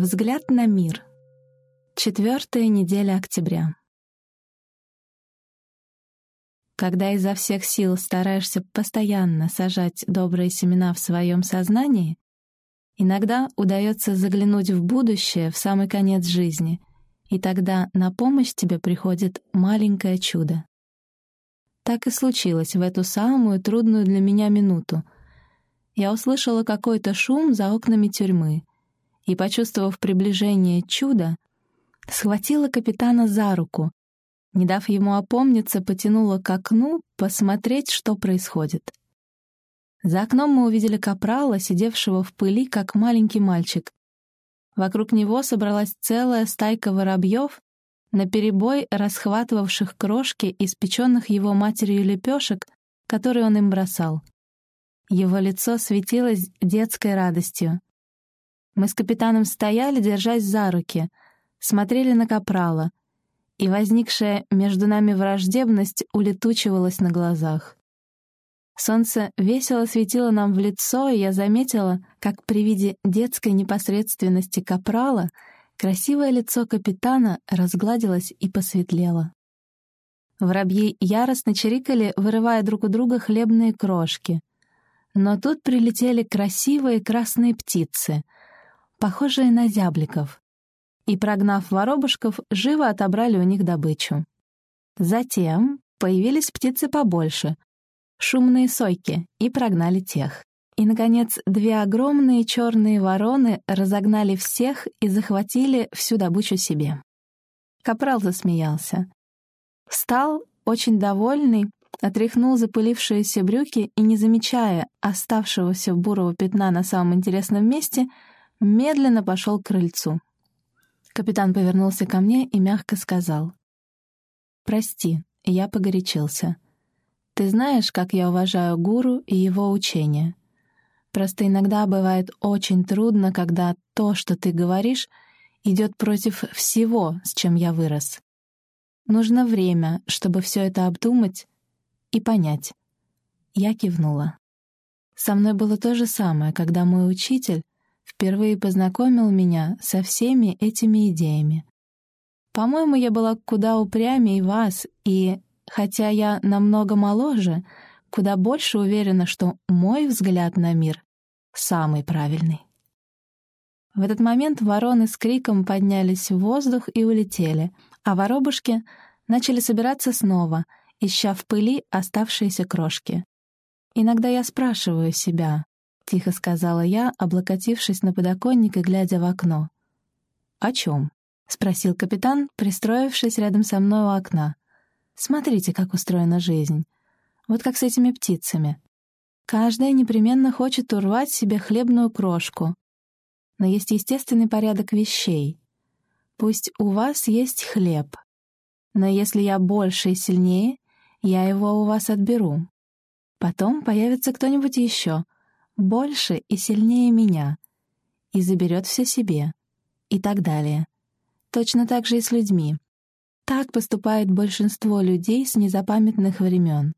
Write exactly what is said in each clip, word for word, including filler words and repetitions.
Взгляд на мир. Четвертая неделя октября. Когда изо всех сил стараешься постоянно сажать добрые семена в своем сознании, иногда удается заглянуть в будущее, в самый конец жизни, и тогда на помощь тебе приходит маленькое чудо. Так и случилось в эту самую трудную для меня минуту. Я услышала какой-то шум за окнами тюрьмы и, почувствовав приближение чуда, схватила капитана за руку, не дав ему опомниться, потянула к окну посмотреть, что происходит. За окном мы увидели капрала, сидевшего в пыли, как маленький мальчик. Вокруг него собралась целая стайка воробьев, наперебой расхватывавших крошки, испеченных его матерью лепешек, которые он им бросал. Его лицо светилось детской радостью. Мы с капитаном стояли, держась за руки, смотрели на капрала, и возникшая между нами враждебность улетучивалась на глазах. Солнце весело светило нам в лицо, и я заметила, как при виде детской непосредственности капрала красивое лицо капитана разгладилось и посветлело. Воробьи яростно чирикали, вырывая друг у друга хлебные крошки. Но тут прилетели красивые красные птицы, похожие на зябликов, и, прогнав воробушков, живо отобрали у них добычу. Затем появились птицы побольше, шумные сойки, и прогнали тех. И, наконец, две огромные черные вороны разогнали всех и захватили всю добычу себе. Капрал засмеялся. Встал, очень довольный, отряхнул запылившиеся брюки и, не замечая оставшегося бурого пятна на самом интересном месте, медленно пошел к крыльцу. Капитан повернулся ко мне и мягко сказал: «Прости, я погорячился. Ты знаешь, как я уважаю гуру и его учения. Просто иногда бывает очень трудно, когда то, что ты говоришь, идет против всего, с чем я вырос. Нужно время, чтобы все это обдумать и понять». Я кивнула. Со мной было то же самое, когда мой учитель впервые познакомил меня со всеми этими идеями. По-моему, я была куда упрямее вас, и, хотя я намного моложе, куда больше уверена, что мой взгляд на мир самый правильный. В этот момент вороны с криком поднялись в воздух и улетели, а воробушки начали собираться снова, ища в пыли оставшиеся крошки. Иногда я спрашиваю себя, — тихо сказала я, облокотившись на подоконник и глядя в окно. «О чем?» — спросил капитан, пристроившись рядом со мной у окна. «Смотрите, как устроена жизнь. Вот как с этими птицами. Каждая непременно хочет урвать себе хлебную крошку. Но есть естественный порядок вещей. Пусть у вас есть хлеб, но если я больше и сильнее, я его у вас отберу. Потом появится кто-нибудь еще, больше и сильнее меня, и заберет все себе, и так далее. Точно так же и с людьми. Так поступает большинство людей с незапамятных времен.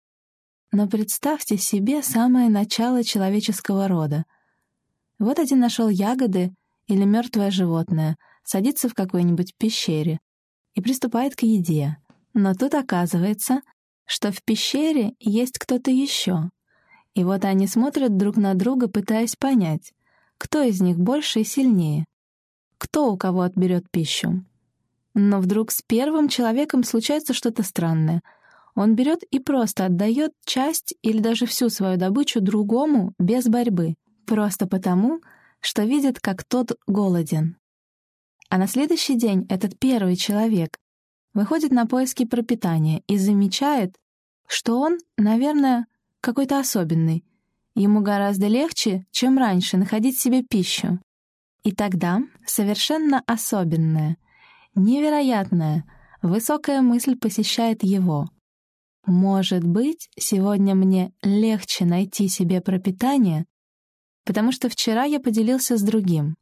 Но представьте себе самое начало человеческого рода. Вот один нашел ягоды или мертвое животное, садится в какой-нибудь пещере и приступает к еде. Но тут оказывается, что в пещере есть кто-то еще. И вот они смотрят друг на друга, пытаясь понять, кто из них больше и сильнее, кто у кого отберет пищу. Но вдруг с первым человеком случается что-то странное. Он берет и просто отдает часть или даже всю свою добычу другому без борьбы, просто потому, что видит, как тот голоден. А на следующий день этот первый человек выходит на поиски пропитания и замечает, что он, наверное, какой-то особенный. Ему гораздо легче, чем раньше, находить себе пищу. И тогда совершенно особенная, невероятная, высокая мысль посещает его. Может быть, сегодня мне легче найти себе пропитание, потому что вчера я поделился с другим.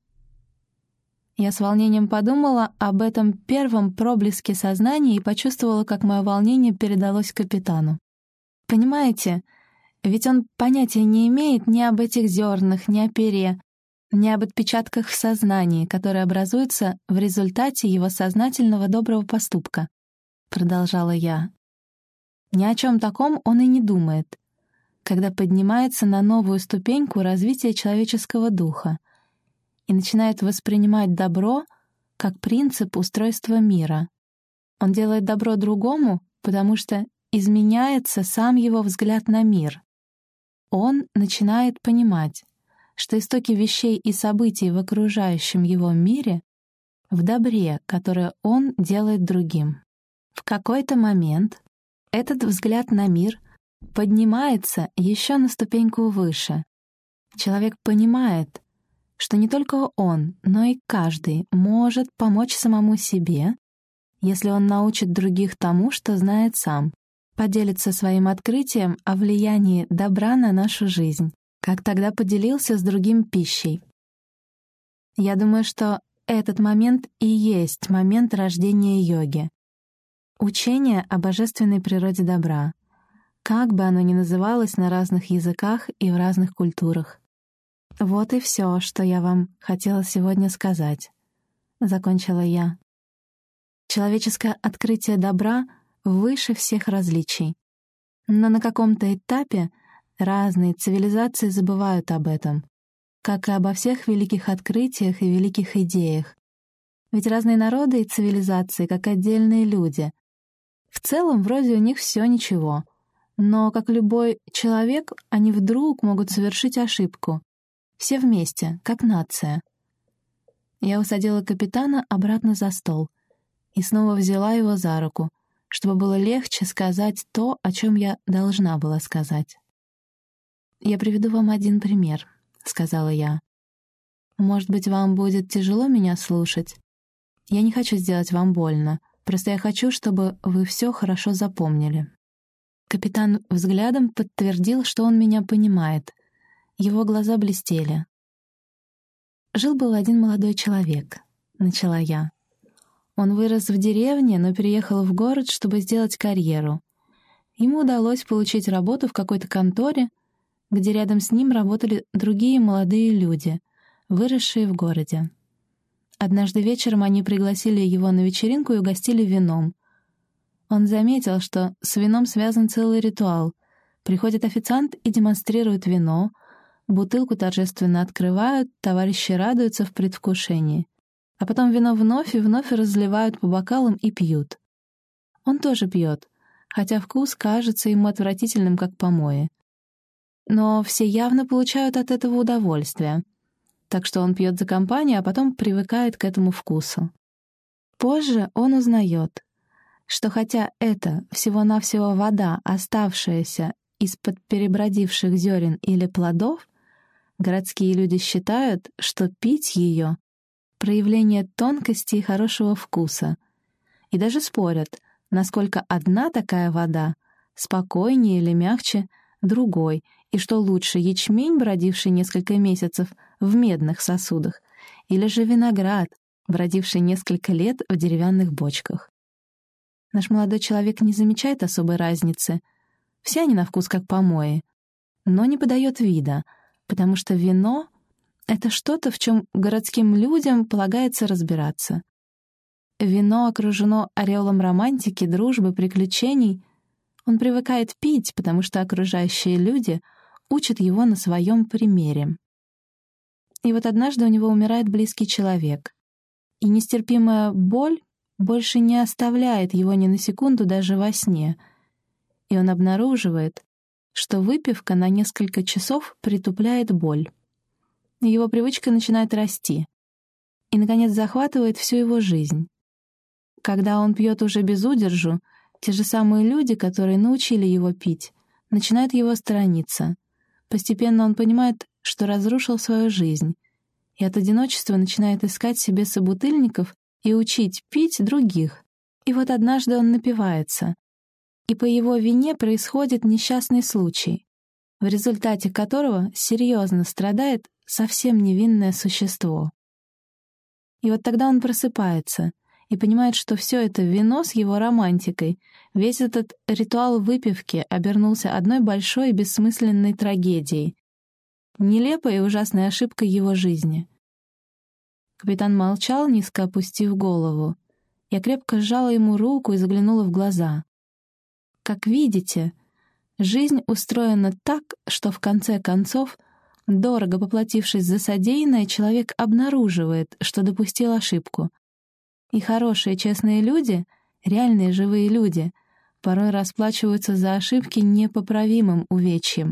Я с волнением подумала об этом первом проблеске сознания и почувствовала, как мое волнение передалось капитану. Понимаете, ведь он понятия не имеет ни об этих зернах, ни о пере, не об отпечатках в сознании, которые образуются в результате его сознательного доброго поступка, продолжала я. Ни о чем таком он и не думает, когда поднимается на новую ступеньку развития человеческого духа и начинает воспринимать добро как принцип устройства мира. Он делает добро другому, потому что изменяется сам его взгляд на мир. Он начинает понимать, что истоки вещей и событий в окружающем его мире в добре, которое он делает другим. В какой-то момент этот взгляд на мир поднимается еще на ступеньку выше. Человек понимает, что не только он, но и каждый может помочь самому себе, если он научит других тому, что знает сам, поделится своим открытием о влиянии добра на нашу жизнь, как тогда поделился с другим пищей. Я думаю, что этот момент и есть момент рождения йоги. Учение о божественной природе добра, как бы оно ни называлось на разных языках и в разных культурах. Вот и все, что я вам хотела сегодня сказать. Закончила я. Человеческое открытие добра выше всех различий. Но на каком-то этапе разные цивилизации забывают об этом, как и обо всех великих открытиях и великих идеях. Ведь разные народы и цивилизации, как отдельные люди. В целом, вроде у них все ничего. Но, как любой человек, они вдруг могут совершить ошибку. Все вместе, как нация. Я усадила капитана обратно за стол и снова взяла его за руку, чтобы было легче сказать то, о чем я должна была сказать. «Я приведу вам один пример», — сказала я. «Может быть, вам будет тяжело меня слушать? Я не хочу сделать вам больно, просто я хочу, чтобы вы все хорошо запомнили». Капитан взглядом подтвердил, что он меня понимает. Его глаза блестели. «Жил-был один молодой человек», — начала я. Он вырос в деревне, но переехал в город, чтобы сделать карьеру. Ему удалось получить работу в какой-то конторе, где рядом с ним работали другие молодые люди, выросшие в городе. Однажды вечером они пригласили его на вечеринку и угостили вином. Он заметил, что с вином связан целый ритуал. Приходит официант и демонстрирует вино, бутылку торжественно открывают, товарищи радуются в предвкушении. А потом вино вновь и вновь разливают по бокалам и пьют. Он тоже пьет, хотя вкус кажется ему отвратительным, как помои. Но все явно получают от этого удовольствие. Так что он пьет за компанию, а потом привыкает к этому вкусу. Позже он узнает, что хотя это всего-навсего вода, оставшаяся из-под перебродивших зерен или плодов, городские люди считают, что пить ее — проявление тонкости и хорошего вкуса, и даже спорят, насколько одна такая вода спокойнее или мягче другой, и что лучше ячмень, бродивший несколько месяцев в медных сосудах, или же виноград, бродивший несколько лет в деревянных бочках. Наш молодой человек не замечает особой разницы. Все они на вкус как помои, но не подает вида, потому что вино — это что-то, в чем городским людям полагается разбираться. Вино окружено ореолом романтики, дружбы, приключений. Он привыкает пить, потому что окружающие люди учат его на своем примере. И вот однажды у него умирает близкий человек, и нестерпимая боль больше не оставляет его ни на секунду даже во сне, и он обнаруживает, что выпивка на несколько часов притупляет боль. Его привычка начинает расти и, наконец, захватывает всю его жизнь. Когда он пьет уже без удержу, те же самые люди, которые научили его пить, начинают его сторониться. Постепенно он понимает, что разрушил свою жизнь, и от одиночества начинает искать себе собутыльников и учить пить других. И вот однажды он напивается, и по его вине происходит несчастный случай, в результате которого серьезно страдает совсем невинное существо. И вот тогда он просыпается и понимает, что все это вино с его романтикой, весь этот ритуал выпивки обернулся одной большой бессмысленной трагедией, нелепой и ужасной ошибкой его жизни. Капитан молчал, низко опустив голову. Я крепко сжала ему руку и заглянула в глаза. Как видите, жизнь устроена так, что в конце концов, дорого поплатившись за содеянное, человек обнаруживает, что допустил ошибку. И хорошие, честные люди, реальные живые люди, порой расплачиваются за ошибки непоправимым увечьем.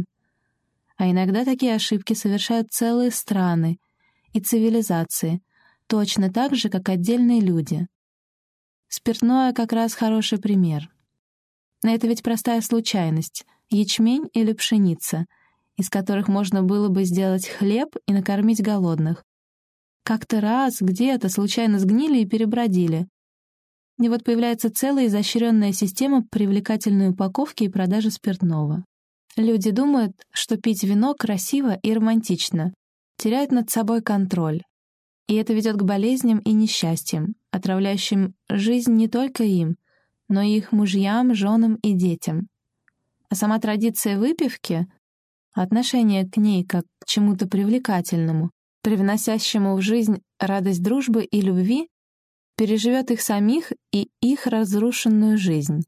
А иногда такие ошибки совершают целые страны и цивилизации, точно так же, как отдельные люди. Спиртное как раз хороший пример. Это ведь простая случайность — ячмень или пшеница, из которых можно было бы сделать хлеб и накормить голодных. Как-то раз где-то случайно сгнили и перебродили. И вот появляется целая изощренная система привлекательной упаковки и продажи спиртного. Люди думают, что пить вино красиво и романтично, теряют над собой контроль. И это ведет к болезням и несчастьям, отравляющим жизнь не только им, но и их мужьям, женам и детям. А сама традиция выпивки, отношение к ней как к чему-то привлекательному, привносящему в жизнь радость дружбы и любви, переживет их самих и их разрушенную жизнь.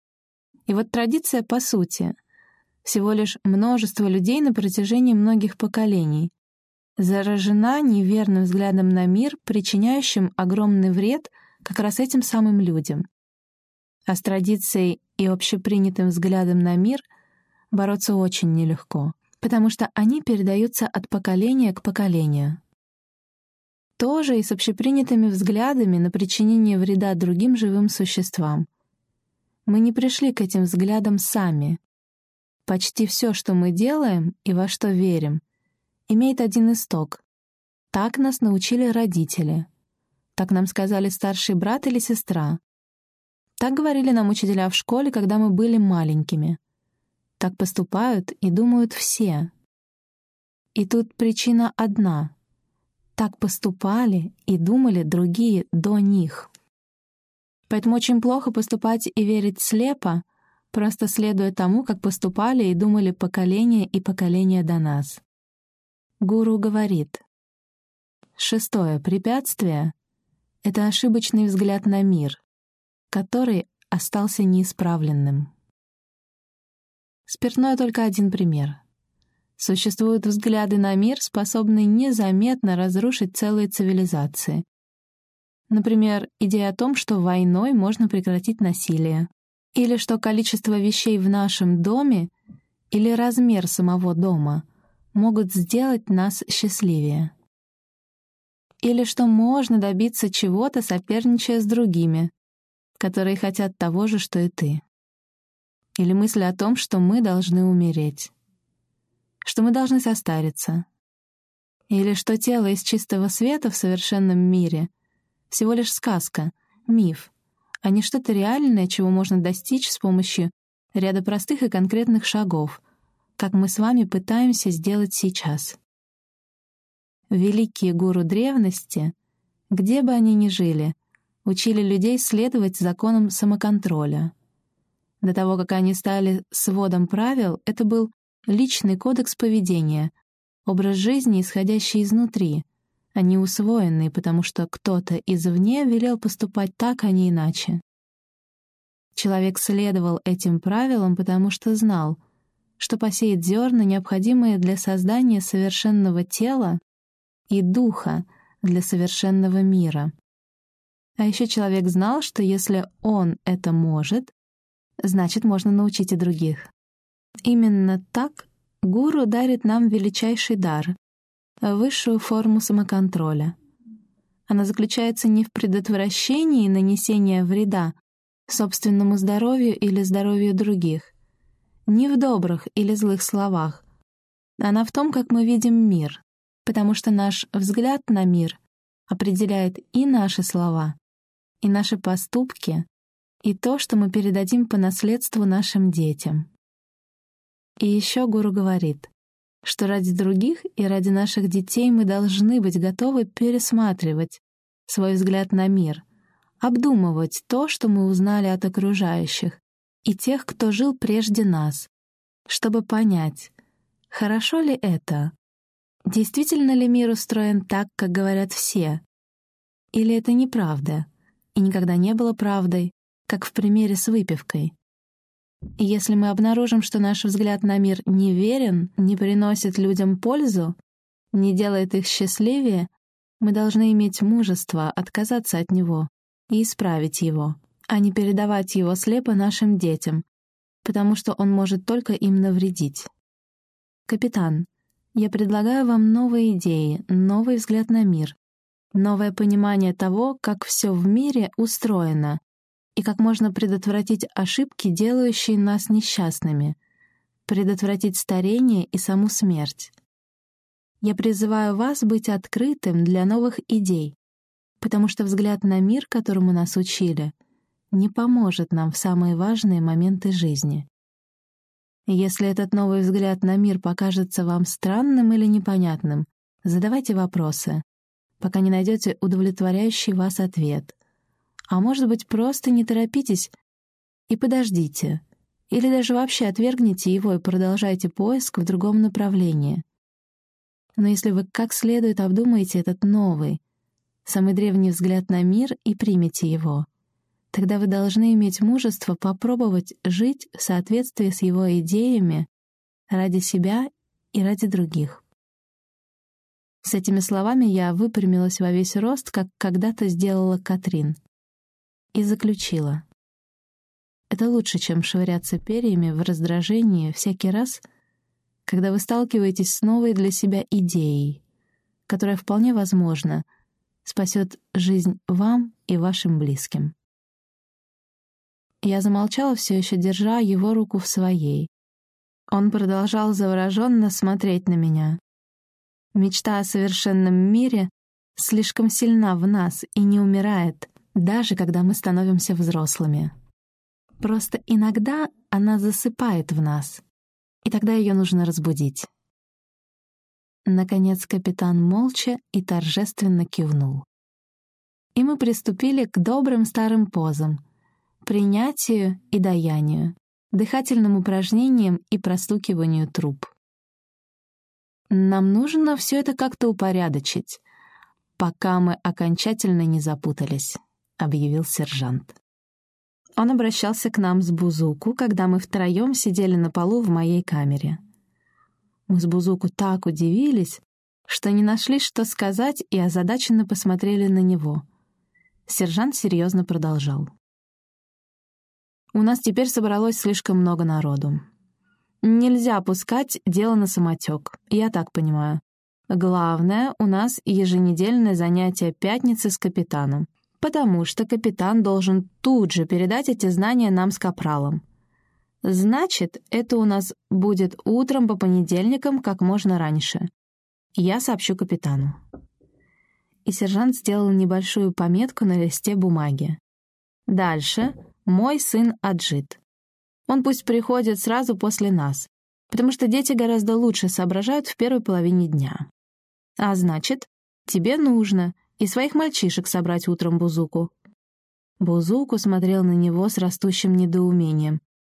И вот традиция, по сути, всего лишь множество людей на протяжении многих поколений, заражена неверным взглядом на мир, причиняющим огромный вред как раз этим самым людям. А с традицией и общепринятым взглядом на мир бороться очень нелегко, потому что они передаются от поколения к поколению. Тоже и с общепринятыми взглядами на причинение вреда другим живым существам. Мы не пришли к этим взглядам сами. Почти все, что мы делаем и во что верим, имеет один исток. Так нас научили родители. Так нам сказали старший брат или сестра. Так говорили нам учителя в школе, когда мы были маленькими. Так поступают и думают все. И тут причина одна. Так поступали и думали другие до них. Поэтому очень плохо поступать и верить слепо, просто следуя тому, как поступали и думали поколения и поколения до нас. Гуру говорит: шестое препятствие — это ошибочный взгляд на мир, который остался неисправленным. Спиртное — только один пример. Существуют взгляды на мир, способные незаметно разрушить целые цивилизации. Например, идея о том, что войной можно прекратить насилие, или что количество вещей в нашем доме или размер самого дома могут сделать нас счастливее. Или что можно добиться чего-то, соперничая с другими, которые хотят того же, что и ты. Или мысль о том, что мы должны умереть, что мы должны состариться. Или что тело из чистого света в совершенном мире — всего лишь сказка, миф, а не что-то реальное, чего можно достичь с помощью ряда простых и конкретных шагов, как мы с вами пытаемся сделать сейчас. Великие гуру древности, где бы они ни жили, учили людей следовать законам самоконтроля. До того, как они стали сводом правил, это был личный кодекс поведения, образ жизни, исходящий изнутри, а не усвоенный, потому что кто-то извне велел поступать так, а не иначе. Человек следовал этим правилам, потому что знал, что посеет зерна, необходимые для создания совершенного тела и духа для совершенного мира. А еще человек знал, что если он это может, значит, можно научить и других. Именно так гуру дарит нам величайший дар — высшую форму самоконтроля. Она заключается не в предотвращении нанесения вреда собственному здоровью или здоровью других, не в добрых или злых словах. Она в том, как мы видим мир, потому что наш взгляд на мир определяет и наши слова, и наши поступки, и то, что мы передадим по наследству нашим детям. И еще гуру говорит, что ради других и ради наших детей мы должны быть готовы пересматривать свой взгляд на мир, обдумывать то, что мы узнали от окружающих и тех, кто жил прежде нас, чтобы понять, хорошо ли это, действительно ли мир устроен так, как говорят все, Или это неправда и никогда не было правдой, как в примере с выпивкой? И если мы обнаружим, что наш взгляд на мир неверен, не приносит людям пользу, не делает их счастливее, мы должны иметь мужество отказаться от него и исправить его, а не передавать его слепо нашим детям, потому что он может только им навредить. Капитан, я предлагаю вам новые идеи, новый взгляд на мир, новое понимание того, как все в мире устроено и как можно предотвратить ошибки, делающие нас несчастными, предотвратить старение и саму смерть. Я призываю вас быть открытым для новых идей, потому что взгляд на мир, которому нас учили, не поможет нам в самые важные моменты жизни. Если этот новый взгляд на мир покажется вам странным или непонятным, задавайте вопросы, пока не найдете удовлетворяющий вас ответ. А может быть, просто не торопитесь и подождите, или даже вообще отвергните его и продолжайте поиск в другом направлении. Но если вы как следует обдумаете этот новый, самый древний взгляд на мир и примете его, тогда вы должны иметь мужество попробовать жить в соответствии с его идеями ради себя и ради других. С этими словами я выпрямилась во весь рост, как когда-то сделала Катрин, и заключила. Это лучше, чем швыряться перьями в раздражении всякий раз, когда вы сталкиваетесь с новой для себя идеей, которая вполне возможно спасет жизнь вам и вашим близким. Я замолчала, все еще держа его руку в своей. Он продолжал завороженно смотреть на меня. Мечта о совершенном мире слишком сильна в нас и не умирает, даже когда мы становимся взрослыми. Просто иногда она засыпает в нас, и тогда ее нужно разбудить. Наконец капитан молча и торжественно кивнул. И мы приступили к добрым старым позам, принятию и даянию, дыхательным упражнениям и простукиванию труб. Нам нужно все это как-то упорядочить, пока мы окончательно не запутались, — объявил сержант. Он обращался к нам с Бузуку, когда мы втроем сидели на полу в моей камере. Мы с Бузуку так удивились, что не нашли, что сказать, и озадаченно посмотрели на него. Сержант серьезно продолжал. У нас теперь собралось слишком много народу. Нельзя пускать дело на самотек, я так понимаю. Главное, у нас еженедельное занятие пятницы с капитаном, потому что капитан должен тут же передать эти знания нам с капралом. Значит, это у нас будет утром по понедельникам как можно раньше. Я сообщу капитану. И сержант сделал небольшую пометку на листе бумаги. Дальше мой сын Аджит. Он пусть приходит сразу после нас, потому что дети гораздо лучше соображают в первой половине дня. А значит, тебе нужно и своих мальчишек собрать утром Бузуку. Бузуку смотрел на него с растущим недоумением.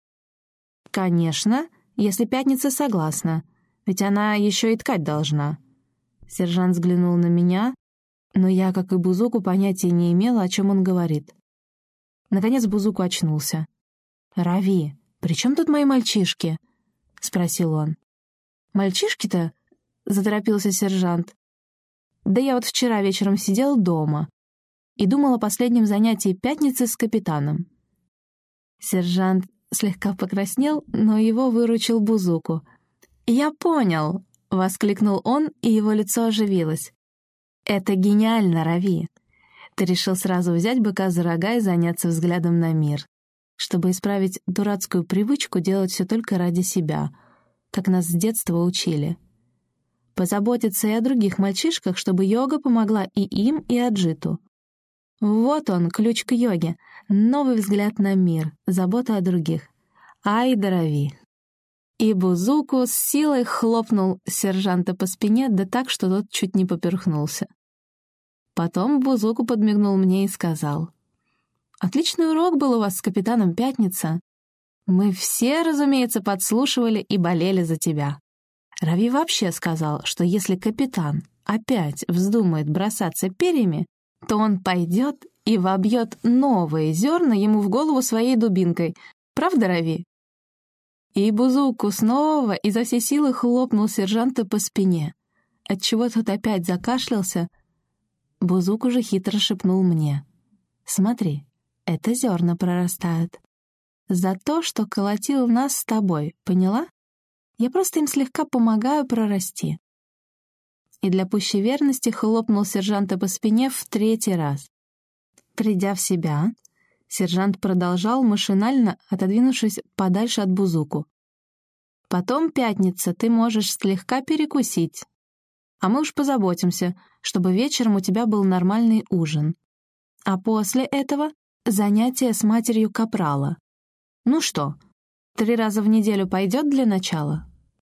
«Конечно, если пятница согласна, ведь она еще и ткать должна». Сержант взглянул на меня, но я, как и Бузуку, понятия не имела, о чем он говорит. Наконец Бузуку очнулся. «Рави, при чем тут мои мальчишки?» — спросил он. «Мальчишки-то?» — заторопился сержант. «Да я вот вчера вечером сидел дома и думал о последнем занятии пятницы с капитаном». Сержант слегка покраснел, но его выручил Бузуку. «Я понял!» — воскликнул он, и его лицо оживилось. «Это гениально, Рави! Ты решил сразу взять быка за рога и заняться взглядом на мир, чтобы исправить дурацкую привычку делать все только ради себя, как нас с детства учили. Позаботиться и о других мальчишках, чтобы йога помогла и им, и Аджиту. Вот он, ключ к йоге, новый взгляд на мир, забота о других. Ай, Рави!» И Бузуку с силой хлопнул сержанта по спине, да так, что тот чуть не поперхнулся. Потом Бузуку подмигнул мне и сказал: «Отличный урок был у вас с капитаном Пятница. Мы все, разумеется, подслушивали и болели за тебя. Рави вообще сказал, что если капитан опять вздумает бросаться перьями, то он пойдет и вобьет новые зерна ему в голову своей дубинкой. Правда, Рави?» И Бузуку снова изо всей силы хлопнул сержанта по спине, отчего тот опять закашлялся. Бузуку же хитро шепнул мне: «Смотри, это зерна прорастают. За то, что колотил нас с тобой, поняла? Я просто им слегка помогаю прорасти». И для пущей верности хлопнул сержанта по спине в третий раз. Придя в себя, сержант продолжал, машинально отодвинувшись подальше от Бузуку: «Потом, Пятница, ты можешь слегка перекусить. А мы уж позаботимся, чтобы вечером у тебя был нормальный ужин. А после этого занятие с матерью Капрала. Ну что, три раза в неделю пойдет для начала?»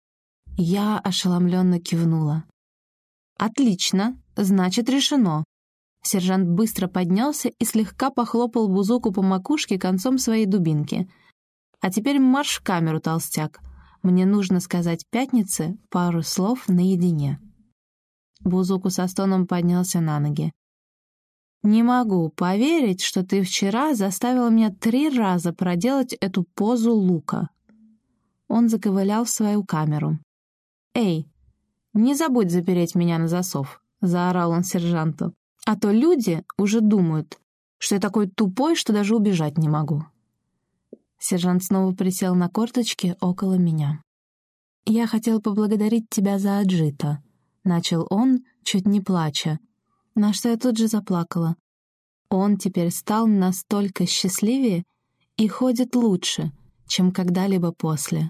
Я ошеломленно кивнула. «Отлично, значит, решено». Сержант быстро поднялся и слегка похлопал Бузуку по макушке концом своей дубинки. «А теперь марш в камеру, толстяк. Мне нужно сказать Пятнице пару слов наедине». Бузуку со стоном поднялся на ноги. «Не могу поверить, что ты вчера заставила меня три раза проделать эту позу лука». Он заковылял в свою камеру. «Эй, не забудь запереть меня на засов», — заорал он сержанту. «А то люди уже думают, что я такой тупой, что даже убежать не могу». Сержант снова присел на корточки около меня. «Я хотел поблагодарить тебя за Аджита», — начал он, чуть не плача, на что я тут же заплакала. «Он теперь стал настолько счастливее и ходит лучше, чем когда-либо после».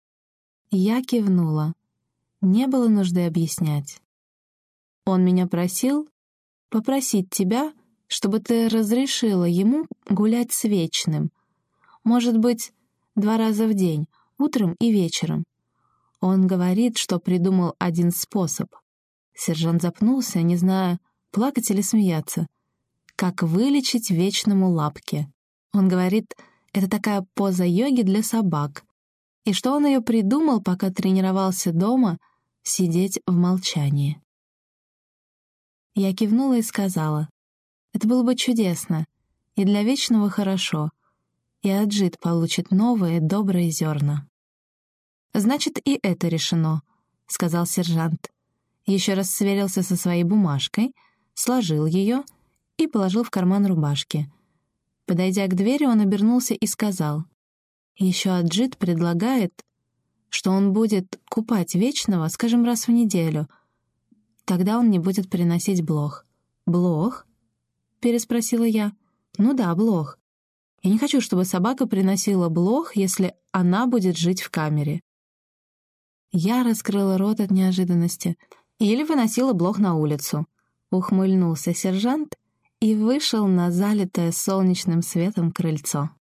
Я кивнула. Не было нужды объяснять. «Он меня просил попросить тебя, чтобы ты разрешила ему гулять с Вечным. Может быть, два раза в день, утром и вечером. Он говорит, что придумал один способ». Сержант запнулся, не зная, плакать или смеяться. «Как вылечить Вечному лапки». Он говорит, это такая поза йоги для собак, и что он ее придумал, пока тренировался дома, сидеть в молчании. Я кивнула и сказала: «Это было бы чудесно, и для Вечного хорошо, и Аджит получит новые добрые зерна». «Значит, и это решено», — сказал сержант. Еще раз сверился со своей бумажкой, сложил ее и положил в карман рубашки. Подойдя к двери, он обернулся и сказал: «Еще Аджит предлагает, что он будет купать Вечного, скажем, раз в неделю. Тогда он не будет приносить блох». «Блох?» — переспросила я. «Ну да, блох. Я не хочу, чтобы собака приносила блох, если она будет жить в камере». Я раскрыла рот от неожиданности. «Или выносила блох на улицу», — ухмыльнулся сержант и вышел на залитое солнечным светом крыльцо.